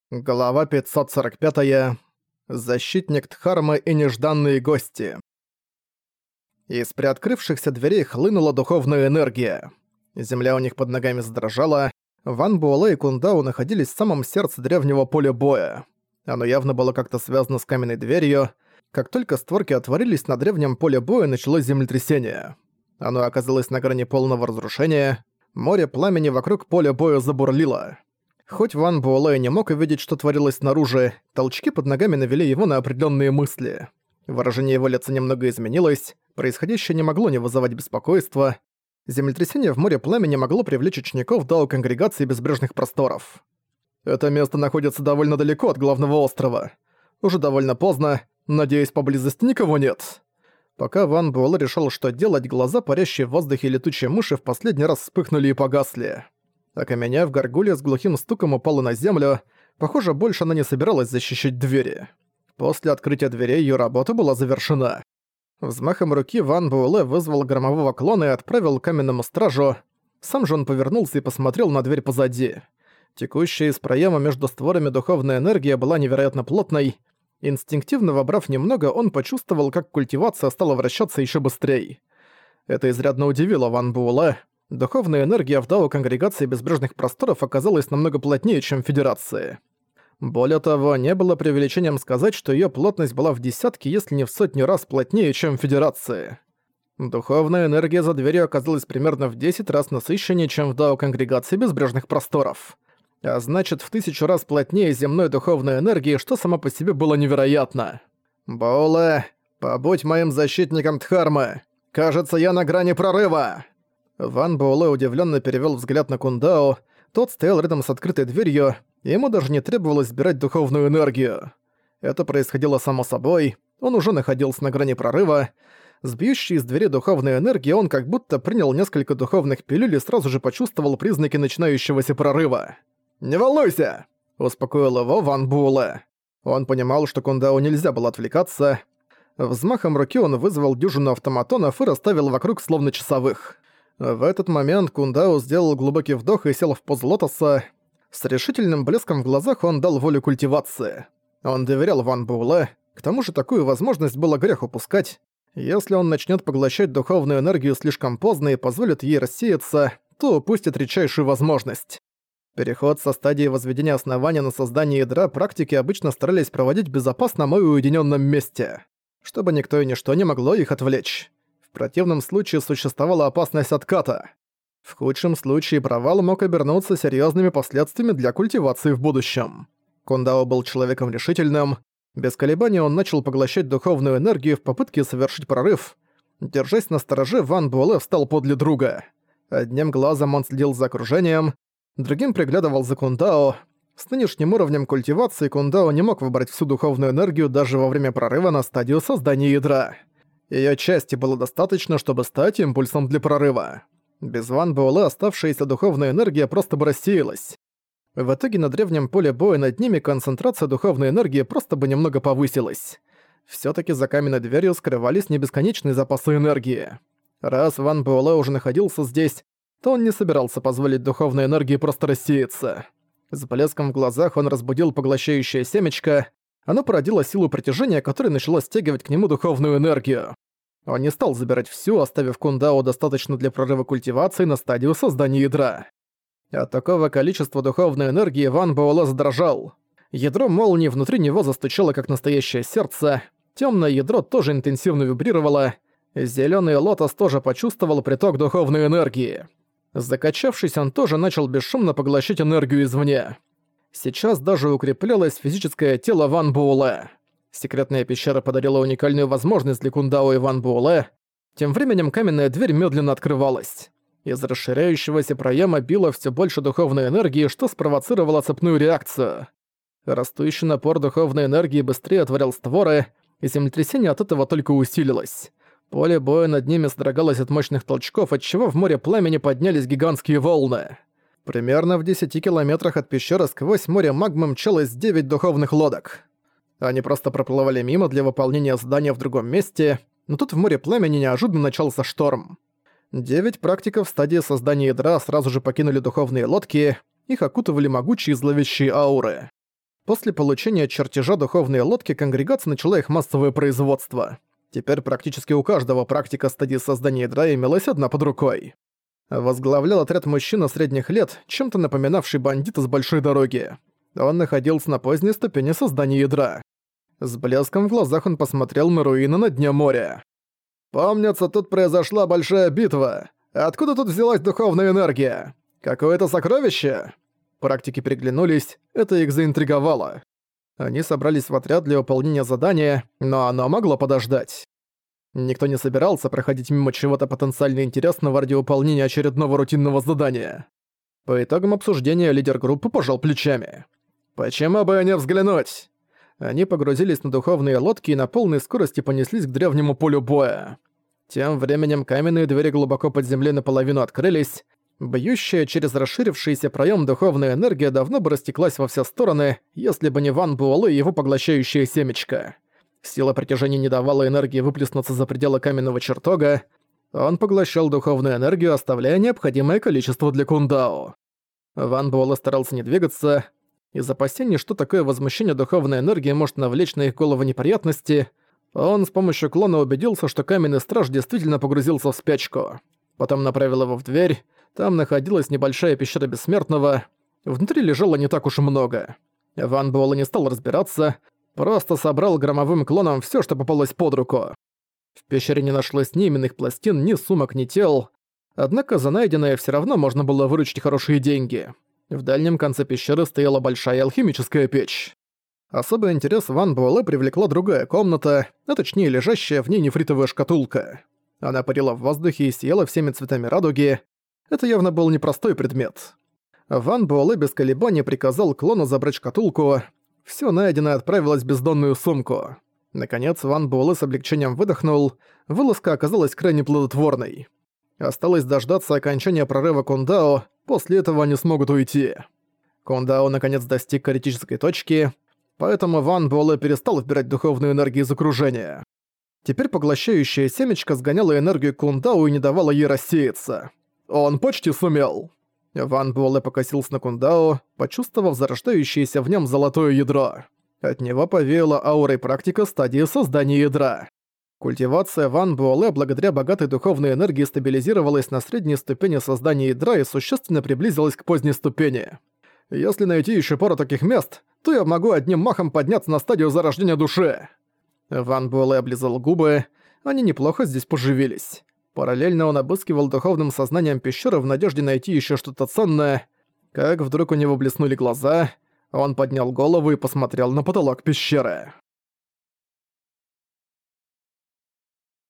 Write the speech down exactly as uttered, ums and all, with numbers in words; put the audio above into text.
Глава пятьсот сорок пять. Защитник Дхармы и нежданные гости. Из приоткрывшихся дверей хлынула духовная энергия. Земля у них под ногами задрожала. Ван Буэлэ и Кундао находились в самом сердце древнего поля боя. Оно явно было как-то связано с каменной дверью. Как только створки отворились, на древнем поле боя началось землетрясение. Оно оказалось на грани полного разрушения. Море пламени вокруг поля боя забурлило. Хоть Ван Буэлэ не мог увидеть, что творилось снаружи, толчки под ногами навели его на определенные мысли. Выражение его лица немного изменилось, происходящее не могло не вызывать беспокойства. Землетрясение в море пламени могло привлечь учеников Дао Конгрегации Безбрежных Просторов. Это место находится довольно далеко от главного острова. Уже довольно поздно, надеюсь, поблизости никого нет. Пока Ван Буэлэ решил, что делать, глаза, парящие в воздухе летучие мыши, в последний раз вспыхнули и погасли. Окаменев, горгулья с глухим стуком упала на землю. Похоже, больше она не собиралась защищать двери. После открытия дверей её работа была завершена. Взмахом руки Ван Буэлэ вызвал громового клона и отправил к каменному стражу. Сам же он повернулся и посмотрел на дверь позади. Текущая из проема между створами духовная энергия была невероятно плотной. Инстинктивно вобрав немного, он почувствовал, как культивация стала вращаться ещё быстрее. Это изрядно удивило Ван Буэлэ. Духовная энергия в Дао Конгрегации Безбрежных Просторов оказалась намного плотнее, чем в Федерации. Более того, не было преувеличением сказать, что её плотность была в десятки, если не в сотни раз плотнее, чем в Федерации. Духовная энергия за дверью оказалась примерно в десять раз насыщеннее, чем в Дао Конгрегации Безбрежных Просторов. А значит, в тысячу раз плотнее земной духовной энергии, что само по себе было невероятно. «Буэлэ, побудь моим защитником Дхармы! Кажется, я на грани прорыва!» Ван Буэлэ удивленно перевел взгляд на Кундао. Тот стоял рядом с открытой дверью, и ему даже не требовалось сбирать духовную энергию. Это происходило само собой, он уже находился на грани прорыва. С бьющей из двери духовной энергии он как будто принял несколько духовных пилюль и сразу же почувствовал признаки начинающегося прорыва. «Не волнуйся!» – успокоил его Ван Буэлэ. Он понимал, что Кундао нельзя было отвлекаться. Взмахом руки он вызвал дюжину автоматонов и расставил вокруг словно часовых. В этот момент Кундао сделал глубокий вдох и сел в позу лотоса. С решительным блеском в глазах он дал волю культивации. Он доверял Ван Буэлэ, к тому же такую возможность было грех упускать. Если он начнет поглощать духовную энергию слишком поздно и позволит ей рассеяться, то упустит редчайшую возможность. Переход со стадии возведения основания на создание ядра практики обычно старались проводить в безопасном и уединенном месте, чтобы никто и ничто не могло их отвлечь. В противном случае существовала опасность отката. В худшем случае провал мог обернуться серьезными последствиями для культивации в будущем. Кундао был человеком решительным. Без колебаний он начал поглощать духовную энергию в попытке совершить прорыв. Держась на стороже, Ван Буэлэ встал подле друга. Одним глазом он следил за окружением, другим приглядывал за Кундао. С нынешним уровнем культивации Кундао не мог выбрать всю духовную энергию даже во время прорыва на стадию создания ядра. Её части было достаточно, чтобы стать импульсом для прорыва. Без Ван Буэлэ оставшаяся духовная энергия просто бы рассеялась. В итоге на древнем поле боя над ними концентрация духовной энергии просто бы немного повысилась. Всё-таки за каменной дверью скрывались не бесконечные запасы энергии. Раз Ван Буэлэ уже находился здесь, то он не собирался позволить духовной энергии просто рассеяться. С блеском в глазах он разбудил поглощающее семечко. Оно породило силу притяжения, которая начала стягивать к нему духовную энергию. Он не стал забирать всю, оставив Кундао достаточно для прорыва культивации на стадию создания ядра. От такого количества духовной энергии Ван Буэлэ задрожал. Ядро молнии внутри него застучало как настоящее сердце. Темное ядро тоже интенсивно вибрировало. Зелёный лотос тоже почувствовал приток духовной энергии. Закачавшись, он тоже начал бесшумно поглощать энергию извне. Сейчас даже укреплялось физическое тело Ван Буэлэ. Секретная пещера подарила уникальную возможность для Кундао и Ван Буэлэ. Тем временем каменная дверь медленно открывалась. Из расширяющегося проема било все больше духовной энергии, что спровоцировало цепную реакцию. Растущий напор духовной энергии быстрее отворял створы, и землетрясение от этого только усилилось. Поле боя над ними содрогалось от мощных толчков, отчего в море пламени поднялись гигантские волны. Примерно в десяти километрах от пещеры сквозь море магмы мчалось девять духовных лодок. Они просто проплывали мимо для выполнения задания в другом месте, но тут в море пламени неожиданно начался шторм. Девять практиков в стадии создания ядра сразу же покинули духовные лодки, их окутывали могучие зловещие ауры. После получения чертежа духовной лодки конгрегация начала их массовое производство. Теперь практически у каждого практика стадии создания ядра имелась одна под рукой. Возглавлял отряд мужчина средних лет, чем-то напоминавший бандита с большой дороги. Он находился на поздней ступени создания ядра. С блеском в глазах он посмотрел на руины на дне моря. «Помнится, тут произошла большая битва. Откуда тут взялась духовная энергия? Какое-то сокровище?» Практики переглянулись, это их заинтриговало. Они собрались в отряд для выполнения задания, но оно могло подождать. Никто не собирался проходить мимо чего-то потенциально интересного ради выполнения очередного рутинного задания. По итогам обсуждения лидер группы пожал плечами. «Почему бы и не взглянуть?» Они погрузились на духовные лодки и на полной скорости понеслись к древнему полю боя. Тем временем каменные двери глубоко под землей наполовину открылись. Бьющая через расширившийся проем духовная энергия давно бы растеклась во все стороны, если бы не Ван Буэлэ и его поглощающее семечко. Сила притяжения не давала энергии выплеснуться за пределы каменного чертога. Он поглощал духовную энергию, оставляя необходимое количество для Кундао. Ван Буэлэ старался не двигаться. Из опасений, что такое возмущение духовной энергии может навлечь на их голову неприятности, он с помощью клона убедился, что каменный страж действительно погрузился в спячку. Потом направил его в дверь. Там находилась небольшая пещера Бессмертного. Внутри лежало не так уж и много. Ван Буэлэ не стал разбираться, просто собрал громовым клоном всё, что попалось под руку. В пещере не нашлось ни именных пластин, ни сумок, ни тел. Однако за найденное всё равно можно было выручить хорошие деньги. В дальнем конце пещеры стояла большая алхимическая печь. Особый интерес Ван Буэлэ привлекла другая комната, а точнее лежащая в ней нефритовая шкатулка. Она парила в воздухе и сияла всеми цветами радуги. Это явно был непростой предмет. Ван Буэлэ без колебаний приказал клону забрать шкатулку. Всё найденное отправилось в бездонную сумку. Наконец Ван Буэлэ с облегчением выдохнул. Вылазка оказалась крайне плодотворной. Осталось дождаться окончания прорыва Кундао, после этого они смогут уйти. Кундао наконец достиг критической точки, поэтому Ван Буэлэ перестал вбирать духовную энергию из окружения. Теперь поглощающее семечко сгоняло энергию Кундао и не давало ей рассеяться. Он почти сумел. Ван Буэлэ покосился на Кундао, почувствовав зарождающееся в нем золотое ядро. От него повеяло аурой практика стадии создания ядра. Культивация Ван Буэлэ благодаря богатой духовной энергии стабилизировалась на средней ступени создания ядра и существенно приблизилась к поздней ступени. Если найти еще пару таких мест, то я могу одним махом подняться на стадию зарождения души. Ван Буэлэ облизал губы, они неплохо здесь поживились. Параллельно он обыскивал духовным сознанием пещеры в надежде найти еще что-то ценное. Как вдруг у него блеснули глаза, он поднял голову и посмотрел на потолок пещеры.